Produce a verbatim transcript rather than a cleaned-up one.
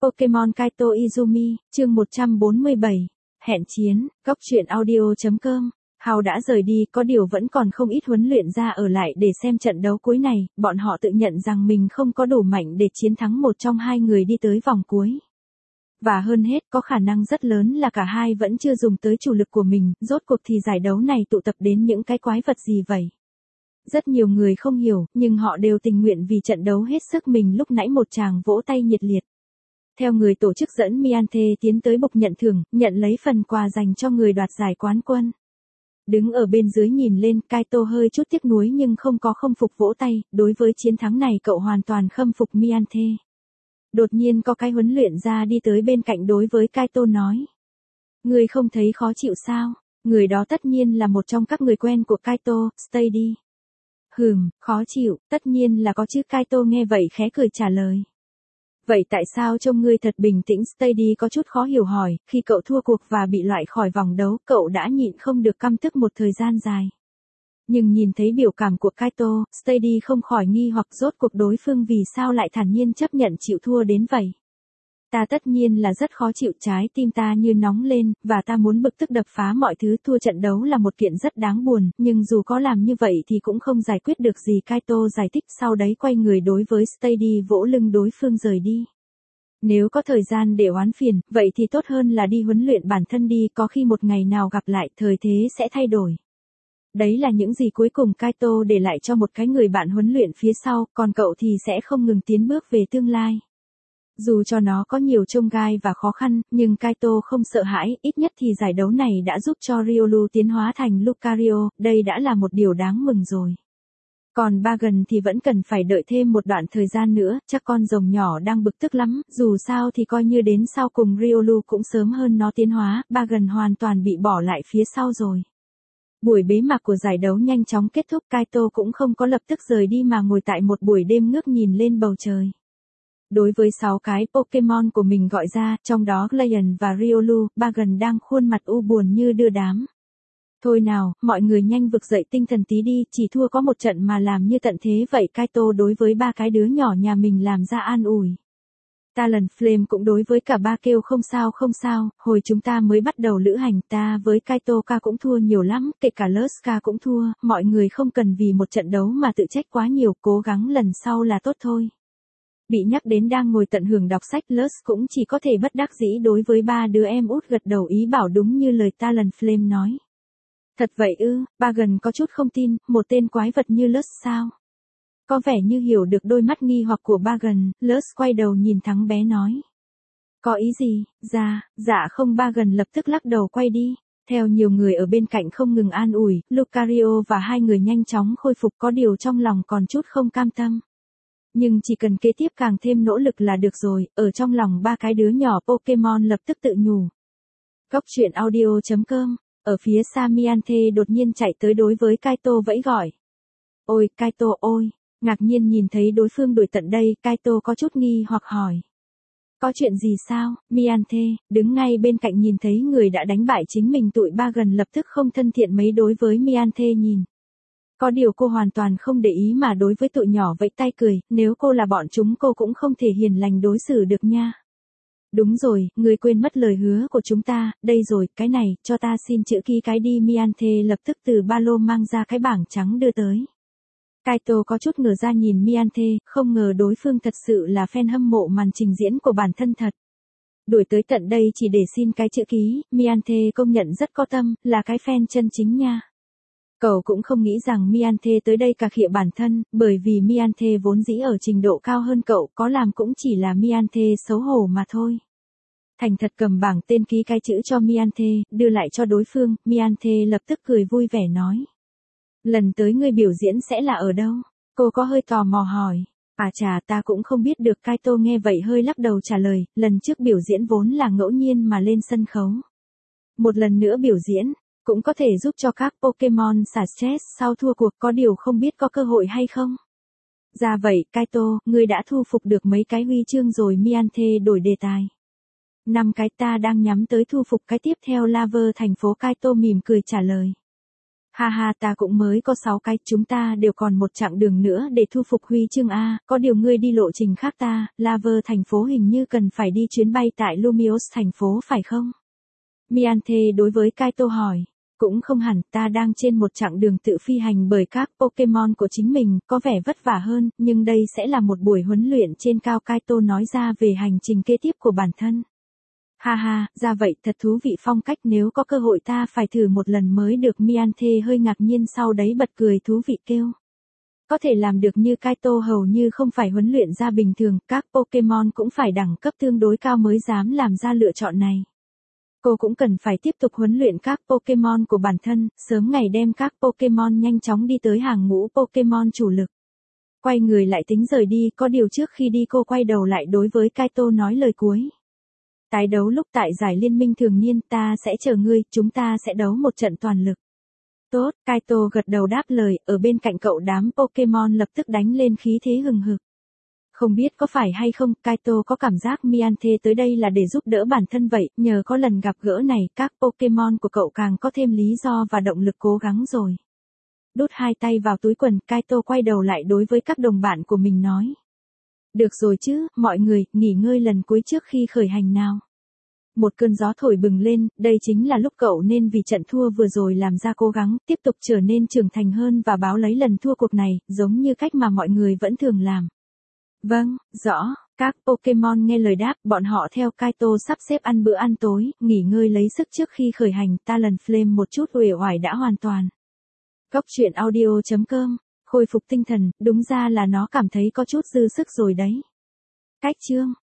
Pokemon Kaito Izumi, chương một trăm bốn mươi bảy. Hẹn chiến, góc truyện audio.com. Hào đã rời đi, có điều vẫn còn không ít huấn luyện ra ở lại để xem trận đấu cuối này, bọn họ tự nhận rằng mình không có đủ mạnh để chiến thắng một trong hai người đi tới vòng cuối. Và hơn hết, có khả năng rất lớn là cả hai vẫn chưa dùng tới chủ lực của mình, rốt cuộc thì giải đấu này tụ tập đến những cái quái vật gì vậy? Rất nhiều người không hiểu, nhưng họ đều tình nguyện vì trận đấu hết sức mình lúc nãy một tràng vỗ tay nhiệt liệt. Theo người tổ chức dẫn Miante tiến tới bục nhận thưởng, nhận lấy phần quà dành cho người đoạt giải quán quân. Đứng ở bên dưới nhìn lên, Kaito hơi chút tiếc nuối nhưng không có không phục vỗ tay, đối với chiến thắng này cậu hoàn toàn khâm phục Miante. Đột nhiên có cái huấn luyện ra đi tới bên cạnh đối với Kaito nói. Người không thấy khó chịu sao? Người đó tất nhiên là một trong các người quen của Kaito, Steady. Hừm, khó chịu, tất nhiên là có chứ. Kaito nghe vậy khẽ cười trả lời. Vậy tại sao trông ngươi thật bình tĩnh? Steady có chút khó hiểu hỏi, khi cậu thua cuộc và bị loại khỏi vòng đấu, cậu đã nhịn không được căm tức một thời gian dài. Nhưng nhìn thấy biểu cảm của Kaito, Steady không khỏi nghi hoặc rốt cuộc đối phương vì sao lại thản nhiên chấp nhận chịu thua đến vậy. Ta tất nhiên là rất khó chịu, trái tim ta như nóng lên, và ta muốn bực tức đập phá mọi thứ. Thua trận đấu là một kiện rất đáng buồn, nhưng dù có làm như vậy thì cũng không giải quyết được gì. Kaito giải thích, sau đấy quay người đối với Steady vỗ lưng đối phương rời đi. Nếu có thời gian để oán phiền, vậy thì tốt hơn là đi huấn luyện bản thân đi, có khi một ngày nào gặp lại, thời thế sẽ thay đổi. Đấy là những gì cuối cùng Kaito để lại cho một cái người bạn huấn luyện phía sau, còn cậu thì sẽ không ngừng tiến bước về tương lai. Dù cho nó có nhiều chông gai và khó khăn, nhưng Kaito không sợ hãi, ít nhất thì giải đấu này đã giúp cho Riolu tiến hóa thành Lucario, đây đã là một điều đáng mừng rồi. Còn Bagon thì vẫn cần phải đợi thêm một đoạn thời gian nữa, chắc con rồng nhỏ đang bực tức lắm, dù sao thì coi như đến sau cùng Riolu cũng sớm hơn nó tiến hóa, Bagon hoàn toàn bị bỏ lại phía sau rồi. Buổi bế mạc của giải đấu nhanh chóng kết thúc, Kaito cũng không có lập tức rời đi mà ngồi tại một buổi đêm ngước nhìn lên bầu trời. Đối với sáu cái Pokemon của mình gọi ra, trong đó Glacian và Riolu, Bagon đang khuôn mặt u buồn như đưa đám. Thôi nào, mọi người nhanh vực dậy tinh thần tí đi, chỉ thua có một trận mà làm như tận thế vậy. Kaito đối với ba cái đứa nhỏ nhà mình làm ra an ủi. Talonflame cũng đối với cả ba kêu không sao không sao, hồi chúng ta mới bắt đầu lữ hành ta với Kaito-ka cũng thua nhiều lắm, kể cả Luska cũng thua, mọi người không cần vì một trận đấu mà tự trách quá nhiều, cố gắng lần sau là tốt thôi. Bị nhắc đến đang ngồi tận hưởng đọc sách, Lus cũng chỉ có thể bất đắc dĩ đối với ba đứa em út gật đầu ý bảo đúng như lời Talonflame nói. Thật vậy ư? Bagon có chút không tin, một tên quái vật như Lus sao? Có vẻ như hiểu được đôi mắt nghi hoặc của Bagon, Lus quay đầu nhìn thằng bé nói. Có ý gì? Dạ, dạ không. Bagon lập tức lắc đầu quay đi. Theo nhiều người ở bên cạnh không ngừng an ủi, Lucario và hai người nhanh chóng khôi phục, có điều trong lòng còn chút không cam tâm. Nhưng chỉ cần kế tiếp càng thêm nỗ lực là được rồi, ở trong lòng ba cái đứa nhỏ Pokemon lập tức tự nhủ. Góc truyện audio.com. Ở phía xa Miante đột nhiên chạy tới đối với Kaito vẫy gọi. Ôi, Kaito ôi! Ngạc nhiên nhìn thấy đối phương đuổi tận đây, Kaito có chút nghi hoặc hỏi. Có chuyện gì sao? Miante, đứng ngay bên cạnh nhìn thấy người đã đánh bại chính mình, tụi Bagon lập tức không thân thiện mấy đối với Miante nhìn. Có điều cô hoàn toàn không để ý mà đối với tụi nhỏ vẫy tay cười, nếu cô là bọn chúng cô cũng không thể hiền lành đối xử được nha. Đúng rồi, người quên mất lời hứa của chúng ta, đây rồi, cái này, cho ta xin chữ ký cái đi. Miante lập tức từ ba lô mang ra cái bảng trắng đưa tới. Kaito có chút ngờ ra nhìn Miante, không ngờ đối phương thật sự là fan hâm mộ màn trình diễn của bản thân thật. Đuổi tới tận đây chỉ để xin cái chữ ký, Miante công nhận rất có tâm, là cái fan chân chính nha. Cậu cũng không nghĩ rằng Miante tới đây cà khịa bản thân, bởi vì Miante vốn dĩ ở trình độ cao hơn cậu, có làm cũng chỉ là Miante xấu hổ mà thôi. Thành thật cầm bảng tên ký cái chữ cho Miante, đưa lại cho đối phương, Miante lập tức cười vui vẻ nói. Lần tới ngươi biểu diễn sẽ là ở đâu? Cô có hơi tò mò hỏi. À chà, ta cũng không biết được. Kaito nghe vậy hơi lắc đầu trả lời, lần trước biểu diễn vốn là ngẫu nhiên mà lên sân khấu. Một lần nữa biểu diễn, cũng có thể giúp cho các Pokemon xả stress sau thua cuộc, có điều không biết có cơ hội hay không. Ra vậy, Kaito, ngươi đã thu phục được mấy cái huy chương rồi? Miante đổi đề tài. Năm cái, ta đang nhắm tới thu phục cái tiếp theo. Laver thành phố. Kaito mỉm cười trả lời. Ha ha, ta cũng mới có sáu cái, chúng ta đều còn một chặng đường nữa để thu phục huy chương A, có điều ngươi đi lộ trình khác ta, Laver thành phố hình như cần phải đi chuyến bay tại Lumios thành phố phải không? Mianthe đối với Kaito hỏi. Cũng không hẳn, ta đang trên một chặng đường tự phi hành bởi các Pokemon của chính mình, có vẻ vất vả hơn, nhưng đây sẽ là một buổi huấn luyện trên cao, Kaito nói ra về hành trình kế tiếp của bản thân. Ha ha, ra vậy, thật thú vị, phong cách, nếu có cơ hội ta phải thử một lần mới được. Mianthe hơi ngạc nhiên sau đấy bật cười thú vị kêu. Có thể làm được như Kaito hầu như không phải huấn luyện ra bình thường, các Pokemon cũng phải đẳng cấp tương đối cao mới dám làm ra lựa chọn này. Cô cũng cần phải tiếp tục huấn luyện các Pokemon của bản thân, sớm ngày đem các Pokemon nhanh chóng đi tới hàng ngũ Pokemon chủ lực. Quay người lại tính rời đi, có điều trước khi đi cô quay đầu lại đối với Kaito nói lời cuối. Tái đấu lúc tại giải liên minh thường niên, ta sẽ chờ ngươi, chúng ta sẽ đấu một trận toàn lực. Tốt, Kaito gật đầu đáp lời, ở bên cạnh cậu đám Pokemon lập tức đánh lên khí thế hừng hực. Không biết có phải hay không, Kaito có cảm giác Mianthe tới đây là để giúp đỡ bản thân vậy, nhờ có lần gặp gỡ này, các Pokemon của cậu càng có thêm lý do và động lực cố gắng rồi. Đút hai tay vào túi quần, Kaito quay đầu lại đối với các đồng bạn của mình nói. Được rồi chứ, mọi người, nghỉ ngơi lần cuối trước khi khởi hành nào. Một cơn gió thổi bừng lên, đây chính là lúc cậu nên vì trận thua vừa rồi làm ra cố gắng, tiếp tục trở nên trưởng thành hơn và báo lấy lần thua cuộc này, giống như cách mà mọi người vẫn thường làm. Vâng, rõ, các Pokemon nghe lời đáp, bọn họ theo Kaito sắp xếp ăn bữa ăn tối, nghỉ ngơi lấy sức trước khi khởi hành, Talonflame một chút uể oải đã hoàn toàn. Góc truyện audio chấm com, khôi phục tinh thần, đúng ra là nó cảm thấy có chút dư sức rồi đấy. Cách chương